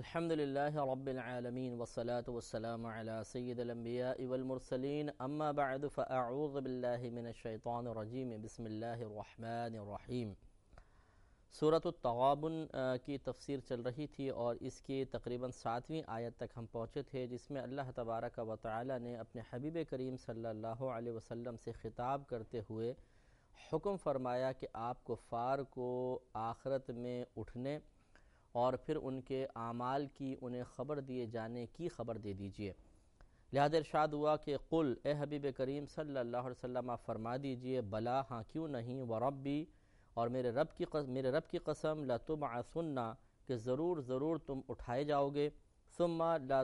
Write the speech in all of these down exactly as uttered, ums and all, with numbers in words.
الحمد للہ رب العالمین والصلاة والسلام علی سید الانبیاء والمرسلین اما بعد فاعوذ باللہ من الشیطان الرجیم بسم اللہ الرحمن الرحیم۔ سورۃ التغابن کی تفسیر چل رہی تھی اور اس کی تقریباً ساتویں آیت تک ہم پہنچے تھے، جس میں اللہ تبارک و تعالی نے اپنے حبیب کریم صلی اللہ علیہ وسلم سے خطاب کرتے ہوئے حکم فرمایا کہ آپ کفار کو آخرت میں اٹھنے اور پھر ان کے اعمال کی انہیں خبر دیے جانے کی خبر دے دیجئے۔ لہذا ارشاد ہوا کہ قل، اے حبیب کریم صلی اللہ علیہ وسلم آپ فرما دیجئے، بلا، ہاں کیوں نہیں، وربی، اور میرے رب کی قسم میرے رب کی قسم، لتبعثن، کہ ضرور ضرور تم اٹھائے جاؤ گے، ثم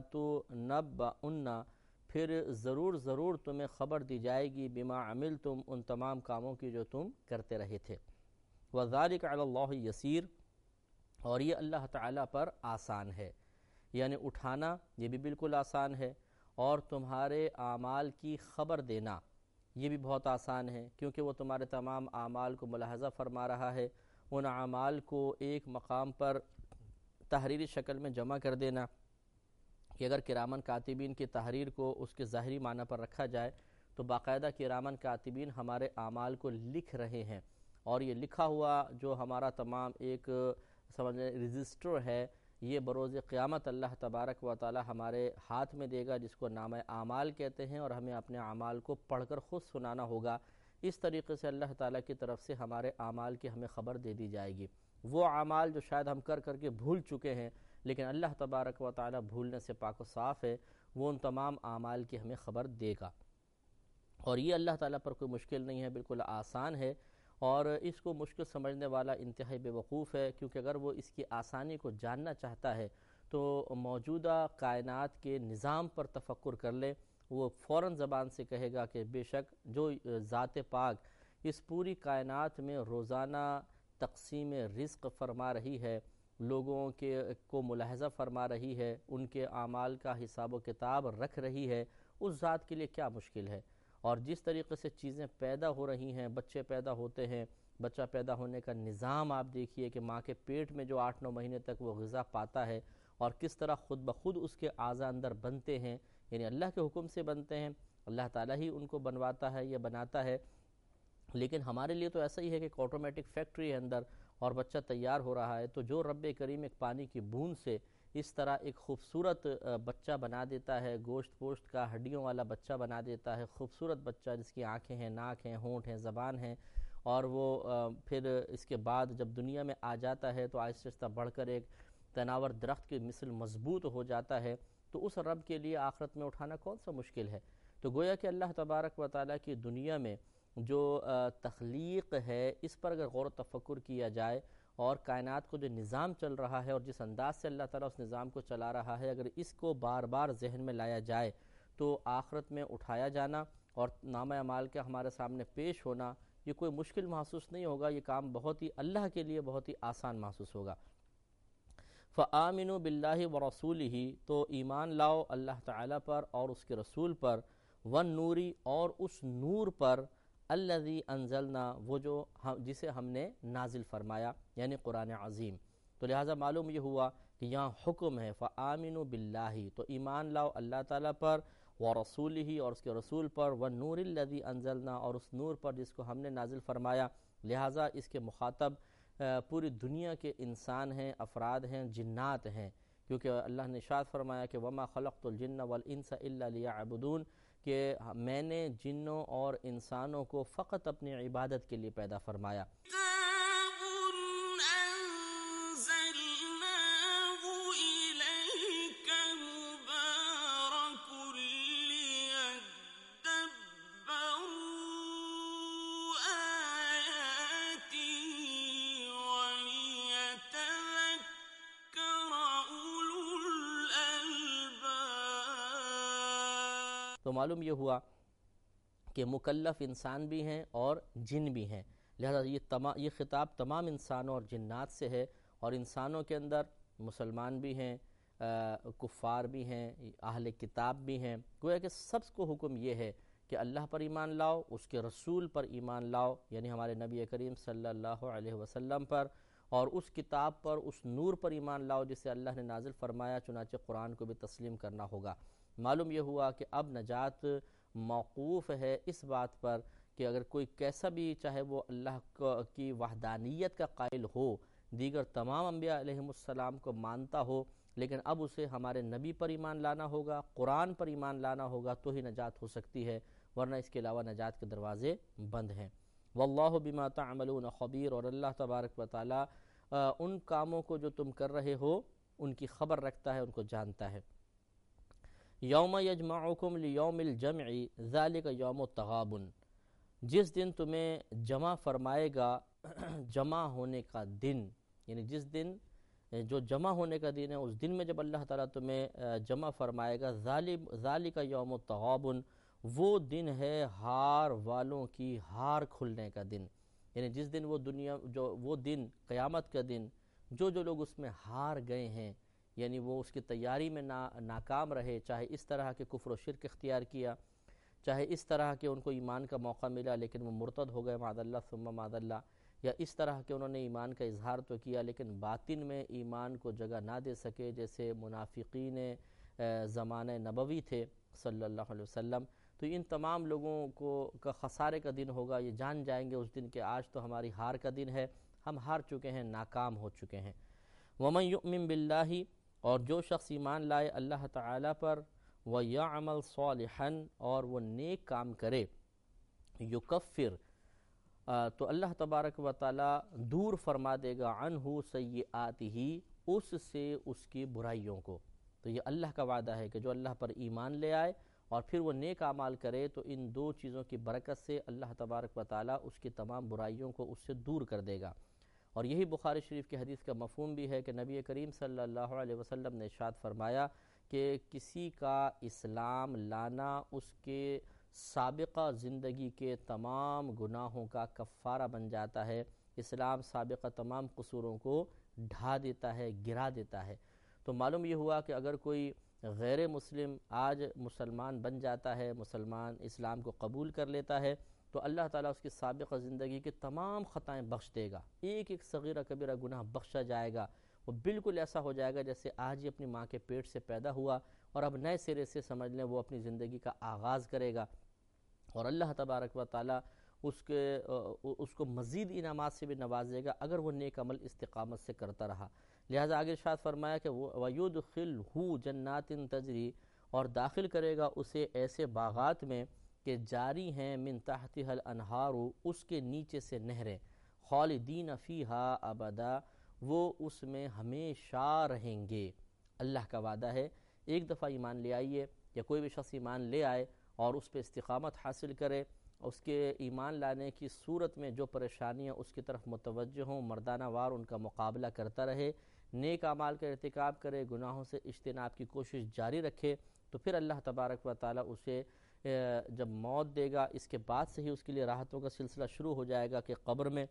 لتنبؤن، پھر ضرور ضرور تمہیں خبر دی جائے گی، بما عملتم، ان تمام کاموں کی جو تم کرتے رہے تھے، وذالک علی اللہ یسیر، اور یہ اللہ تعالیٰ پر آسان ہے، یعنی اٹھانا یہ بھی بالکل آسان ہے، اور تمہارے اعمال کی خبر دینا یہ بھی بہت آسان ہے، کیونکہ وہ تمہارے تمام اعمال کو ملاحظہ فرما رہا ہے۔ ان اعمال کو ایک مقام پر تحریری شکل میں جمع کر دینا، کہ اگر کرامن کاتبین کی تحریر کو اس کے ظاہری معنی پر رکھا جائے تو باقاعدہ کرامن کاتبین ہمارے اعمال کو لکھ رہے ہیں، اور یہ لکھا ہوا جو ہمارا تمام ایک سمجھ رجسٹر ہے، یہ بروز قیامت اللہ تبارک و تعالی ہمارے ہاتھ میں دے گا، جس کو نامہ اعمال کہتے ہیں، اور ہمیں اپنے اعمال کو پڑھ کر خود سنانا ہوگا۔ اس طریقے سے اللہ تعالیٰ کی طرف سے ہمارے اعمال کی ہمیں خبر دے دی جائے گی۔ وہ اعمال جو شاید ہم کر کر کے بھول چکے ہیں، لیکن اللہ تبارک و تعالیٰ بھولنے سے پاک و صاف ہے، وہ ان تمام اعمال کی ہمیں خبر دے گا، اور یہ اللہ تعالیٰ پر کوئی مشکل نہیں ہے، بالکل آسان ہے، اور اس کو مشکل سمجھنے والا انتہائی بے وقوف ہے، کیونکہ اگر وہ اس کی آسانی کو جاننا چاہتا ہے تو موجودہ کائنات کے نظام پر تفکر کر لے، وہ فوراً زبان سے کہے گا کہ بے شک جو ذات پاک اس پوری کائنات میں روزانہ تقسیم رزق فرما رہی ہے، لوگوں کے کو ملاحظہ فرما رہی ہے، ان کے اعمال کا حساب و کتاب رکھ رہی ہے، اس ذات کے لیے کیا مشکل ہے۔ اور جس طریقے سے چیزیں پیدا ہو رہی ہیں، بچے پیدا ہوتے ہیں، بچہ پیدا ہونے کا نظام آپ دیکھیے کہ ماں کے پیٹ میں جو آٹھ نو مہینے تک وہ غذا پاتا ہے، اور کس طرح خود بخود اس کے اعضاء اندر بنتے ہیں، یعنی اللہ کے حکم سے بنتے ہیں، اللہ تعالیٰ ہی ان کو بنواتا ہے یا بناتا ہے۔ لیکن ہمارے لیے تو ایسا ہی ہے کہ ایک آٹومیٹک فیکٹری ہے اندر، اور بچہ تیار ہو رہا ہے، تو جو رب کریم ایک پانی کی بوند سے اس طرح ایک خوبصورت بچہ بنا دیتا ہے، گوشت پوشت کا ہڈیوں والا بچہ بنا دیتا ہے، خوبصورت بچہ جس کی آنکھیں ہیں، ناک ہیں، ہونٹ ہیں، زبان ہیں، اور وہ پھر اس کے بعد جب دنیا میں آ جاتا ہے تو آہستہ آہستہ بڑھ کر ایک تناور درخت کی مثل مضبوط ہو جاتا ہے، تو اس رب کے لیے آخرت میں اٹھانا کون سا مشکل ہے۔ تو گویا کہ اللہ تبارک و تعالیٰ کی دنیا میں جو تخلیق ہے، اس پر اگر غور و تفکر کیا جائے، اور کائنات کو جو نظام چل رہا ہے اور جس انداز سے اللہ تعالیٰ اس نظام کو چلا رہا ہے، اگر اس کو بار بار ذہن میں لایا جائے تو آخرت میں اٹھایا جانا اور نامہ اعمال کا ہمارے سامنے پیش ہونا یہ کوئی مشکل محسوس نہیں ہوگا، یہ کام بہت ہی اللہ کے لیے بہت ہی آسان محسوس ہوگا۔ فآمنوا باللہ ورسولہ، تو ایمان لاؤ اللہ تعالیٰ پر اور اس کے رسول پر، والنوری، اور اس نور پر، الذی انزلنا، وہ جو جسے ہم نے نازل فرمایا، یعنی قرآن عظیم۔ تو لہٰذا معلوم یہ ہوا کہ یہاں حکم ہے فآمنوا باللہ، تو ایمان لاؤ اللہ تعالیٰ پر، ورسولہ، اور اس کے رسول پر، والنور الذی انزلنا، اور اس نور پر جس کو ہم نے نازل فرمایا۔ لہٰذا اس کے مخاطب پوری دنیا کے انسان ہیں، افراد ہیں، جنات ہیں، کیونکہ اللہ نے ارشاد فرمایا کہ وما خلقت الجن والانس الا لیعبدون، کہ میں نے جنوں اور انسانوں کو فقط اپنی عبادت کے لیے پیدا فرمایا۔ تو معلوم یہ ہوا کہ مکلف انسان بھی ہیں اور جن بھی ہیں، لہذا یہ تمام یہ خطاب تمام انسانوں اور جنات سے ہے، اور انسانوں کے اندر مسلمان بھی ہیں، کفار بھی ہیں، اہل کتاب بھی ہیں، گویا کہ سب کو حکم یہ ہے کہ اللہ پر ایمان لاؤ، اس کے رسول پر ایمان لاؤ، یعنی ہمارے نبی کریم صلی اللہ علیہ وسلم پر، اور اس کتاب پر، اس نور پر ایمان لاؤ جسے اللہ نے نازل فرمایا، چنانچہ قرآن کو بھی تسلیم کرنا ہوگا۔ معلوم یہ ہوا کہ اب نجات موقوف ہے اس بات پر کہ اگر کوئی کیسا بھی، چاہے وہ اللہ کی وحدانیت کا قائل ہو، دیگر تمام انبیاء علیہم السلام کو مانتا ہو، لیکن اب اسے ہمارے نبی پر ایمان لانا ہوگا، قرآن پر ایمان لانا ہوگا، تو ہی نجات ہو سکتی ہے، ورنہ اس کے علاوہ نجات کے دروازے بند ہیں۔ واللہ بما تعملون خبیر، اور اللہ تبارک و تعالی ان کاموں کو جو تم کر رہے ہو ان کی خبر رکھتا ہے، ان کو جانتا ہے۔ یوم یجمعکم لیوم الجمع ذالک یوم التغابن، جس دن تمہیں جمع فرمائے گا، جمع ہونے کا دن، یعنی جس دن جو جمع ہونے کا دن ہے، اس دن میں جب اللہ تعالیٰ تمہیں جمع فرمائے گا، ذالک یوم التغابن، وہ دن ہے ہار والوں کی ہار کھلنے کا دن، یعنی جس دن وہ دنیا جو وہ دن قیامت کا دن، جو جو لوگ اس میں ہار گئے ہیں، یعنی وہ اس کی تیاری میں نا ناکام رہے، چاہے اس طرح کے کفر و شرک اختیار کیا، چاہے اس طرح کہ ان کو ایمان کا موقع ملا لیکن وہ مرتد ہو گئے معاذ اللہ ثم معاذ اللہ، یا اس طرح کہ انہوں نے ایمان کا اظہار تو کیا لیکن باطن میں ایمان کو جگہ نہ دے سکے، جیسے منافقین زمانہ نبوی تھے صلی اللہ علیہ وسلم، تو ان تمام لوگوں کو کا خسارے کا دن ہوگا، یہ جان جائیں گے اس دن کہ آج تو ہماری ہار کا دن ہے، ہم ہار چکے ہیں، ناکام ہو چکے ہیں۔ وَمَن يُؤْمِن بِاللَّهِ، اور جو شخص ایمان لائے اللہ تعالیٰ پر، وَيَعْمَلْ صَالِحًا، اور وہ نیک کام کرے، یکفر، تو اللہ تبارک و تعالیٰ دور فرما دے گا عنہ سیئاتہ، اس سے اس کی برائیوں کو۔ تو یہ اللہ کا وعدہ ہے کہ جو اللہ پر ایمان لے آئے اور پھر وہ نیک اعمال کرے، تو ان دو چیزوں کی برکت سے اللہ تبارک و تعالیٰ اس کی تمام برائیوں کو اس سے دور کر دے گا۔ اور یہی بخاری شریف کی حدیث کا مفہوم بھی ہے کہ نبی کریم صلی اللہ علیہ وسلم نے ارشاد فرمایا کہ کسی کا اسلام لانا اس کے سابقہ زندگی کے تمام گناہوں کا کفارہ بن جاتا ہے، اسلام سابقہ تمام قصوروں کو ڈھا دیتا ہے، گرا دیتا ہے۔ تو معلوم یہ ہوا کہ اگر کوئی غیر مسلم آج مسلمان بن جاتا ہے، مسلمان اسلام کو قبول کر لیتا ہے، تو اللہ تعالیٰ اس کی سابقہ زندگی کے تمام خطائیں بخش دے گا، ایک ایک صغیرہ کبیرہ گناہ بخشا جائے گا، وہ بالکل ایسا ہو جائے گا جیسے آج ہی اپنی ماں کے پیٹ سے پیدا ہوا اور اب نئے سرے سے سمجھ لیں وہ اپنی زندگی کا آغاز کرے گا، اور اللہ تبارک و تعالیٰ اس کے اس کو مزید انعامات سے بھی نوازے گا اگر وہ نیک عمل استقامت سے کرتا رہا۔ لہٰذا آگے ارشاد فرمایا کہ وَيُدْخِلْهُ جَنَّاتٍ تَجْرِي، اور داخل کرے گا اسے ایسے باغات میں کہ جاری ہیں من تحتها الانہار، اس کے نیچے سے نہریں، خالدین فیہا ابدا، وہ اس میں ہمیشہ رہیں گے۔ اللہ کا وعدہ ہے، ایک دفعہ ایمان لے آئیے، یا کوئی بھی شخص ایمان لے آئے اور اس پہ استقامت حاصل کرے، اس کے ایمان لانے کی صورت میں جو پریشانیاں اس کی طرف متوجہ ہوں، مردانہ وار ان کا مقابلہ کرتا رہے، نیک اعمال کا ارتکاب کرے، گناہوں سے اجتناب کی کوشش جاری رکھے، تو پھر اللہ تبارک و تعالیٰ اسے جب موت دے گا، اس کے بعد سے ہی اس کے لیے راحتوں کا سلسلہ شروع ہو جائے گا کہ قبر میں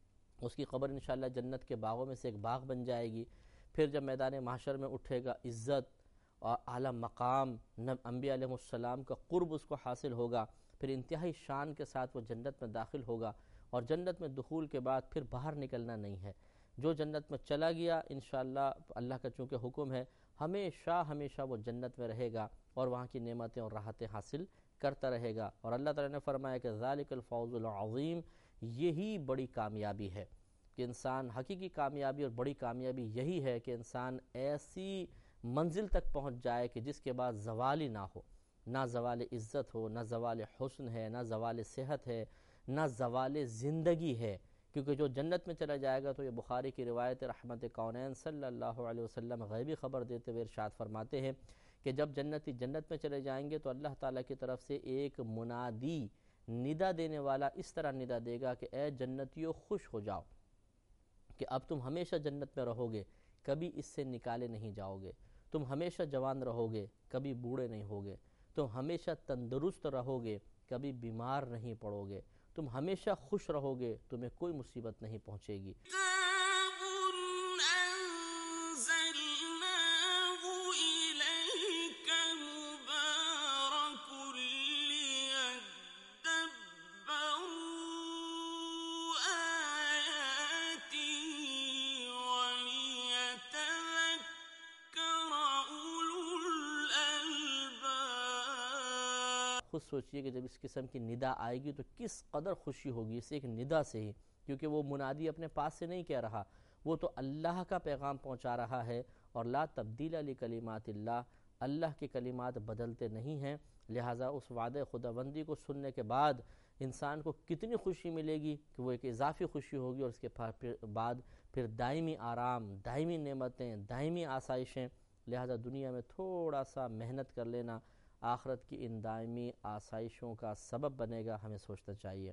اس کی قبر انشاءاللہ جنت کے باغوں میں سے ایک باغ بن جائے گی۔ پھر جب میدان محشر میں اٹھے گا، عزت اور اعلیٰ مقام، انبیاء علیہ السلام کا قرب اس کو حاصل ہوگا، پھر انتہائی شان کے ساتھ وہ جنت میں داخل ہوگا، اور جنت میں دخول کے بعد پھر باہر نکلنا نہیں ہے۔ جو جنت میں چلا گیا انشاءاللہ اللہ کا چونکہ حکم ہے، ہمیشہ ہمیشہ وہ جنت میں رہے گا اور وہاں کی نعمتیں اور راحتیں حاصل کرتا رہے گا۔ اور اللہ تعالیٰ نے فرمایا کہ ذالک الفوز العظیم، یہی بڑی کامیابی ہے کہ انسان، حقیقی کامیابی اور بڑی کامیابی یہی ہے کہ انسان ایسی منزل تک پہنچ جائے کہ جس کے بعد زوال ہی نہ ہو، نہ زوال عزت ہو، نہ زوال حسن ہے، نہ زوال صحت ہے، نہ زوال زندگی ہے، کیونکہ جو جنت میں چلا جائے گا، تو یہ بخاری کی روایت رحمت کونین صلی اللہ علیہ وسلم غیبی خبر دیتے ہوئے ارشاد فرماتے ہیں کہ جب جنتی جنت میں چلے جائیں گے تو اللہ تعالیٰ کی طرف سے ایک منادی، ندا دینے والا اس طرح ندا دے گا کہ اے جنتیوں خوش ہو جاؤ کہ اب تم ہمیشہ جنت میں رہو گے، کبھی اس سے نکالے نہیں جاؤ گے، تم ہمیشہ جوان رہو گے، کبھی بوڑھے نہیں ہوگے، تم ہمیشہ تندرست رہو گے، کبھی بیمار نہیں پڑو گے، تم ہمیشہ خوش رہو گے، تمہیں کوئی مصیبت نہیں پہنچے گی۔ خود سوچئے کہ جب اس قسم کی ندا آئے گی تو کس قدر خوشی ہوگی اس ایک ندا سے ہی، کیونکہ وہ منادی اپنے پاس سے نہیں کہہ رہا، وہ تو اللہ کا پیغام پہنچا رہا ہے، اور لا تبدیل لکلمات اللہ، اللہ کے کلمات بدلتے نہیں ہیں، لہٰذا اس وعدہ خداوندی کو سننے کے بعد انسان کو کتنی خوشی ملے گی کہ وہ ایک اضافی خوشی ہوگی، اور اس کے بعد پھر دائمی آرام، دائمی نعمتیں، دائمی آسائشیں۔ لہذا دنیا میں تھوڑا سا محنت کر لینا آخرت کی ان دائمی آسائشوں کا سبب بنے گا، ہمیں سوچنا چاہیے۔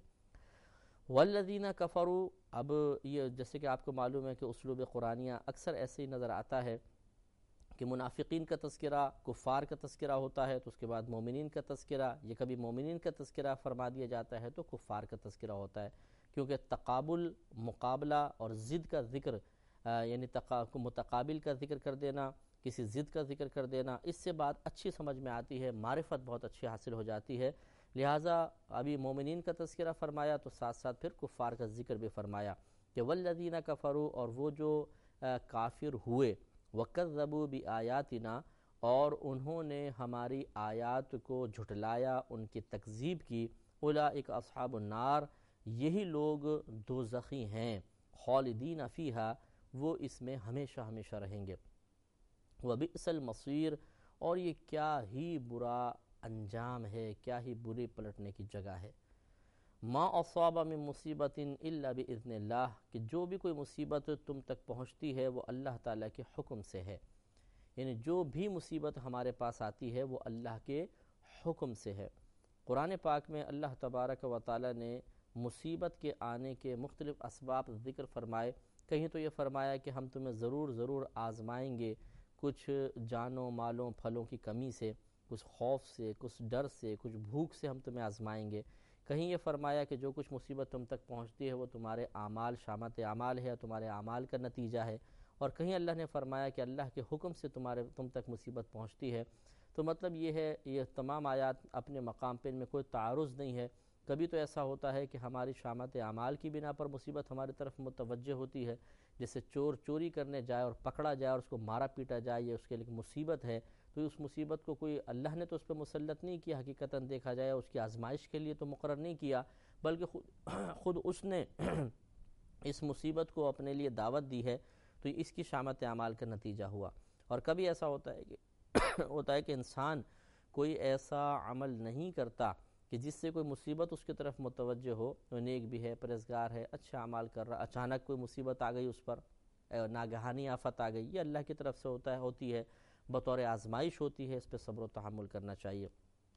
والذین کفروا، اب یہ جیسے کہ آپ کو معلوم ہے کہ اسلوب قرآنیہ اکثر ایسے ہی نظر آتا ہے کہ منافقین کا تذکرہ، کفار کا تذکرہ ہوتا ہے تو اس کے بعد مومنین کا تذکرہ، یہ کبھی مومنین کا تذکرہ فرما دیا جاتا ہے تو کفار کا تذکرہ ہوتا ہے، کیونکہ تقابل، مقابلہ اور ضد کا ذکر، یعنی متقابل کا ذکر کر دینا، کسی ضد کا ذکر کر دینا، اس سے بات اچھی سمجھ میں آتی ہے، معرفت بہت اچھی حاصل ہو جاتی ہے۔ لہٰذا ابھی مومنین کا تذکرہ فرمایا تو ساتھ ساتھ پھر کفار کا ذکر بھی فرمایا کہ والذین کفروا، اور وہ جو کافر ہوئے، وکذبوا بآیاتنا، اور انہوں نے ہماری آیات کو جھٹلایا، ان کی تکذیب کی، اولئک اصحاب النار، یہی لوگ دوزخی ہیں، خالدین فیہا، وہ اس میں ہمیشہ ہمیشہ رہیں گے، وبئس المصیر، اور یہ کیا ہی برا انجام ہے، کیا ہی بری پلٹنے کی جگہ ہے۔ ما اصاب من مصیبت الا باذن اللہ، کہ جو بھی کوئی مصیبت تم تک پہنچتی ہے وہ اللہ تعالیٰ کے حکم سے ہے، یعنی جو بھی مصیبت ہمارے پاس آتی ہے وہ اللہ کے حکم سے ہے۔ قرآن پاک میں اللہ تبارک و تعالیٰ نے مصیبت کے آنے کے مختلف اسباب ذکر فرمائے، کہیں تو یہ فرمایا کہ ہم تمہیں ضرور ضرور آزمائیں گے، کچھ جانوں مالوں پھلوں کی کمی سے، کچھ خوف سے، کچھ ڈر سے، کچھ بھوک سے ہم تمہیں آزمائیں گے۔ کہیں یہ فرمایا کہ جو کچھ مصیبت تم تک پہنچتی ہے وہ تمہارے اعمال، شامت اعمال ہے، تمہارے اعمال کا نتیجہ ہے، اور کہیں اللہ نے فرمایا کہ اللہ کے حکم سے تمہارے تم تک مصیبت پہنچتی ہے۔ تو مطلب یہ ہے، یہ تمام آیات اپنے مقام پہ ان میں کوئی تعارض نہیں ہے۔ کبھی تو ایسا ہوتا ہے کہ ہماری شامت اعمال کی بنا پر مصیبت ہماری طرف متوجہ ہوتی ہے، جیسے چور چوری کرنے جائے اور پکڑا جائے اور اس کو مارا پیٹا جائے، یہ اس کے لیے مصیبت ہے، تو اس مصیبت کو کوئی اللہ نے تو اس پہ مسلط نہیں کیا، حقیقتاً دیکھا جائے اس کی آزمائش کے لیے تو مقرر نہیں کیا، بلکہ خود خود اس نے اس مصیبت کو اپنے لیے دعوت دی ہے، تو اس کی شامت اعمال کا نتیجہ ہوا۔ اور کبھی ایسا ہوتا ہے کہ ہوتا ہے کہ انسان کوئی ایسا عمل نہیں کرتا کہ جس سے کوئی مصیبت اس کی طرف متوجہ ہو، وہ نیک بھی ہے، پرہیزگار ہے، اچھا اعمال کر رہا، اچانک کوئی مصیبت آ گئی اس پر، ناگہانی آفت آ گئی، یہ اللہ کی طرف سے ہوتا ہے ہوتی ہے، بطور آزمائش ہوتی ہے، اس پہ صبر و تحمل کرنا چاہیے۔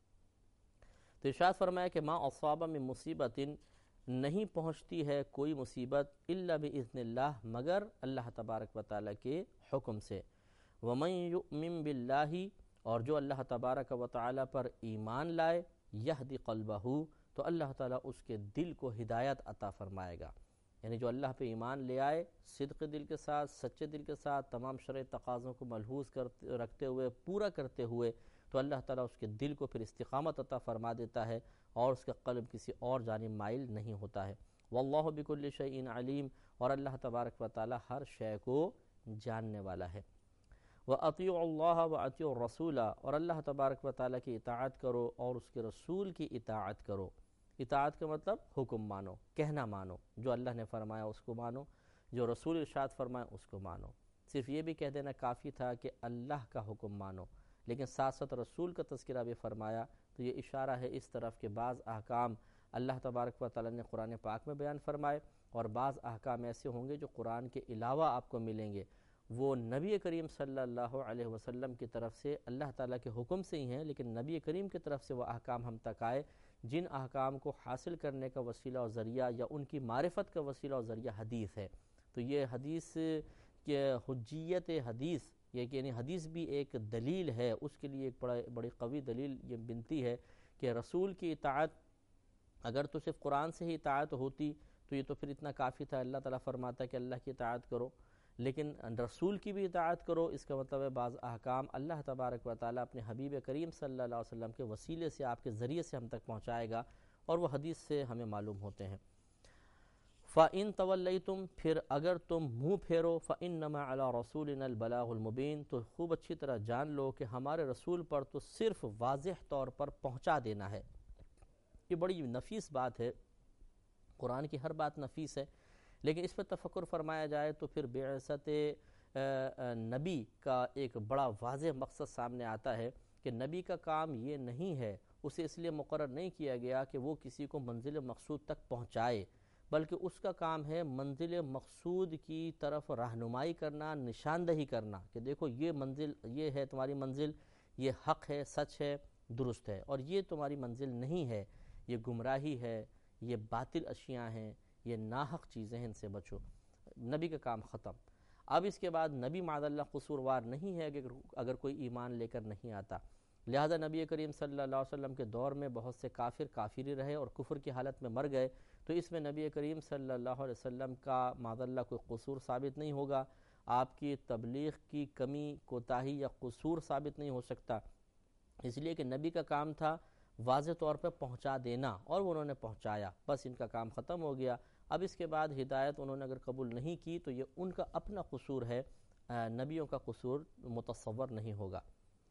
تو ارشاد فرمایا کہ ما اصاب من مصیبت، نہیں پہنچتی ہے کوئی مصیبت الا باذن اللہ، مگر اللہ تبارک و تعالیٰ کے حکم سے۔ ومن یؤمن باللہ، اور جو اللہ تبارک و تعالیٰ پر ایمان لائے، یہدی قلبہ، تو اللہ تعالیٰ اس کے دل کو ہدایت عطا فرمائے گا، یعنی جو اللہ پہ ایمان لے آئے، صدق دل کے ساتھ، سچے دل کے ساتھ، تمام شرعی تقاضوں کو ملحوظ کرتے رکھتے ہوئے، پورا کرتے ہوئے، تو اللہ تعالیٰ اس کے دل کو پھر استقامت عطا فرما دیتا ہے، اور اس کا قلب کسی اور جانب مائل نہیں ہوتا ہے۔ واللہ بکل شیء علیم، اور اللہ تبارک و تعالیٰ ہر شے کو جاننے والا ہے۔ وَأَطِيعُوا اللَّهَ وَأَطِيعُوا الرَّسُولَ، اور اللہ تبارک و تعالیٰ کی اطاعت کرو اور اس کے رسول کی اطاعت کرو۔ اطاعت کا مطلب حکم مانو، کہنا مانو، جو اللہ نے فرمایا اس کو مانو، جو رسول ارشاد فرمایا اس کو مانو۔ صرف یہ بھی کہہ دینا کافی تھا کہ اللہ کا حکم مانو، لیکن ساتھ ساتھ رسول کا تذکرہ بھی فرمایا، تو یہ اشارہ ہے اس طرف کہ بعض احکام اللہ تبارک و تعالیٰ نے قرآن پاک میں بیان فرمائے، اور بعض احکام ایسے ہوں گے جو قرآن کے علاوہ آپ کو ملیں گے، وہ نبی کریم صلی اللہ علیہ وسلم کی طرف سے اللہ تعالیٰ کے حکم سے ہی ہیں، لیکن نبی کریم کی طرف سے وہ احکام ہم تک آئے، جن احکام کو حاصل کرنے کا وسیلہ اور ذریعہ یا ان کی معرفت کا وسیلہ اور ذریعہ حدیث ہے۔ تو یہ حدیث کے حجیت حدیث، یہ کہ یعنی حدیث بھی ایک دلیل ہے، اس کے لیے ایک بڑا بڑی قوی دلیل یہ بنتی ہے کہ رسول کی اطاعت، اگر تو صرف قرآن سے ہی اطاعت ہوتی تو یہ تو پھر اتنا کافی تھا، اللہ تعالیٰ فرماتا ہے کہ اللہ کی اطاعت کرو، لیکن رسول کی بھی اطاعت کرو، اس کا مطلب ہے بعض احکام اللہ تبارک و تعالیٰ اپنے حبیب کریم صلی اللہ علیہ وسلم کے وسیلے سے، آپ کے ذریعے سے ہم تک پہنچائے گا، اور وہ حدیث سے ہمیں معلوم ہوتے ہیں۔ فَإِن تَوَلَّيْتُمْ پھر اگر تم منہ پھیرو فَإِنَّمَا عَلَىٰ رَسُولِنَا الْبَلَاغُ الْمُبِينُ تو خوب اچھی طرح جان لو کہ ہمارے رسول پر تو صرف واضح طور پر پہنچا دینا ہے۔ یہ بڑی نفیس بات ہے، قرآن کی ہر بات نفیس ہے، لیکن اس پر تفکر فرمایا جائے تو پھر بعثت نبی کا ایک بڑا واضح مقصد سامنے آتا ہے کہ نبی کا کام یہ نہیں ہے، اسے اس لیے مقرر نہیں کیا گیا کہ وہ کسی کو منزل مقصود تک پہنچائے، بلکہ اس کا کام ہے منزل مقصود کی طرف رہنمائی کرنا، نشاندہی کرنا کہ دیکھو یہ منزل، یہ ہے تمہاری منزل، یہ حق ہے، سچ ہے، درست ہے، اور یہ تمہاری منزل نہیں ہے، یہ گمراہی ہے، یہ باطل اشیاء ہیں، یہ ناحق چیزیں ہیں، ان سے بچو۔ نبی کا کام ختم۔ اب اس کے بعد نبی معاذ اللہ قصوروار نہیں ہے کہ اگر کوئی ایمان لے کر نہیں آتا، لہذا نبی کریم صلی اللہ علیہ وسلم کے دور میں بہت سے کافر کافر ہی رہے اور کفر کی حالت میں مر گئے، تو اس میں نبی کریم صلی اللہ علیہ وسلم کا معاذ اللہ کوئی قصور ثابت نہیں ہوگا، آپ کی تبلیغ کی کمی، کوتاہی یا قصور ثابت نہیں ہو سکتا، اس لیے کہ نبی کا کام تھا واضح طور پہ پہنچا دینا، اور وہ انہوں نے پہنچایا، بس ان کا کام ختم ہو گیا۔ اب اس کے بعد ہدایت انہوں نے اگر قبول نہیں کی تو یہ ان کا اپنا قصور ہے، نبیوں کا قصور متصور نہیں ہوگا۔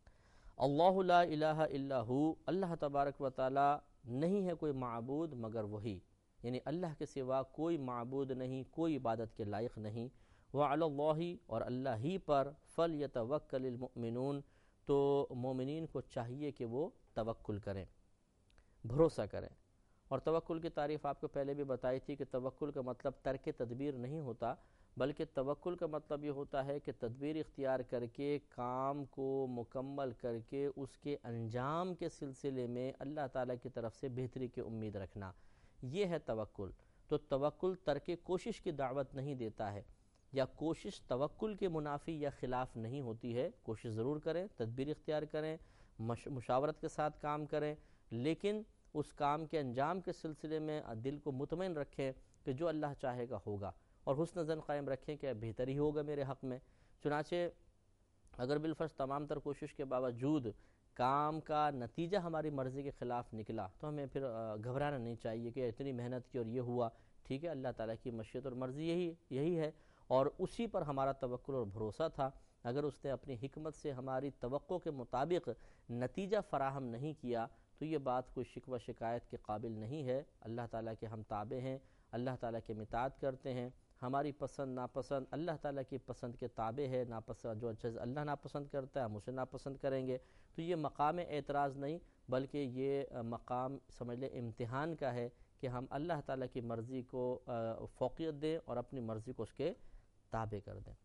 اللہ لا الہ الا ہو، اللہ تبارک و تعالی نہیں ہے کوئی معبود مگر وہی، یعنی اللہ کے سوا کوئی معبود نہیں، کوئی عبادت کے لائق نہیں۔ وعلی اللہ، اور اللہ ہی پر فلیتوکل المؤمنون، تو مومنین کو چاہیے کہ وہ توکل کریں، بھروسہ کریں۔ اور توکل کی تعریف آپ کو پہلے بھی بتائی تھی کہ توکل کا مطلب ترک تدبیر نہیں ہوتا، بلکہ توکل کا مطلب یہ ہوتا ہے کہ تدبیر اختیار کر کے کام کو مکمل کر کے اس کے انجام کے سلسلے میں اللہ تعالیٰ کی طرف سے بہتری کی امید رکھنا، یہ ہے توکل۔ تو توکل ترک کوشش کی دعوت نہیں دیتا ہے، یا کوشش توکل کے منافی یا خلاف نہیں ہوتی ہے، کوشش ضرور کریں، تدبیر اختیار کریں، مشاورت کے ساتھ کام کریں، لیکن اس کام کے انجام کے سلسلے میں دل کو مطمئن رکھیں کہ جو اللہ چاہے گا ہوگا، اور حسن ظن قائم رکھیں کہ بہتر ہی ہوگا میرے حق میں۔ چنانچہ اگر بالفرض تمام تر کوشش کے باوجود کام کا نتیجہ ہماری مرضی کے خلاف نکلا تو ہمیں پھر گھبرانا نہیں چاہیے کہ اتنی محنت کی اور یہ ہوا، ٹھیک ہے، اللہ تعالیٰ کی مشیت اور مرضی یہی یہی ہے، اور اسی پر ہمارا توکل اور بھروسہ تھا۔ اگر اس نے اپنی حکمت سے ہماری توقع کے مطابق نتیجہ فراہم نہیں کیا تو یہ بات کوئی شکوہ شکایت کے قابل نہیں ہے۔ اللہ تعالیٰ کے ہم تابع ہیں، اللہ تعالیٰ کے اطاعت کرتے ہیں، ہماری پسند ناپسند اللہ تعالیٰ کی پسند کے تابع ہے، ناپسند جو چیز اللہ ناپسند کرتا ہے ہم اسے ناپسند کریں گے، تو یہ مقام اعتراض نہیں بلکہ یہ مقام سمجھ لیں امتحان کا ہے کہ ہم اللہ تعالیٰ کی مرضی کو فوقیت دیں اور اپنی مرضی کو اس کے تابع کر دیں۔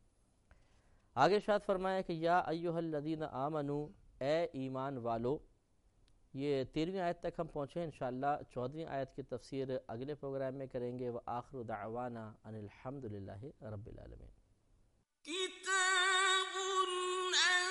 آگے ارشاد فرمایا کہ یا ایھا الذین آمنو، اے ایمان والو۔ یہ تیرہویں آیت تک ہم پہنچے ہیں، انشاءاللہ چودہویں آیت کی تفسیر اگلے پروگرام میں کریں گے۔ وآخر دعوانا ان الحمد للہ رب العالمین۔ کتاب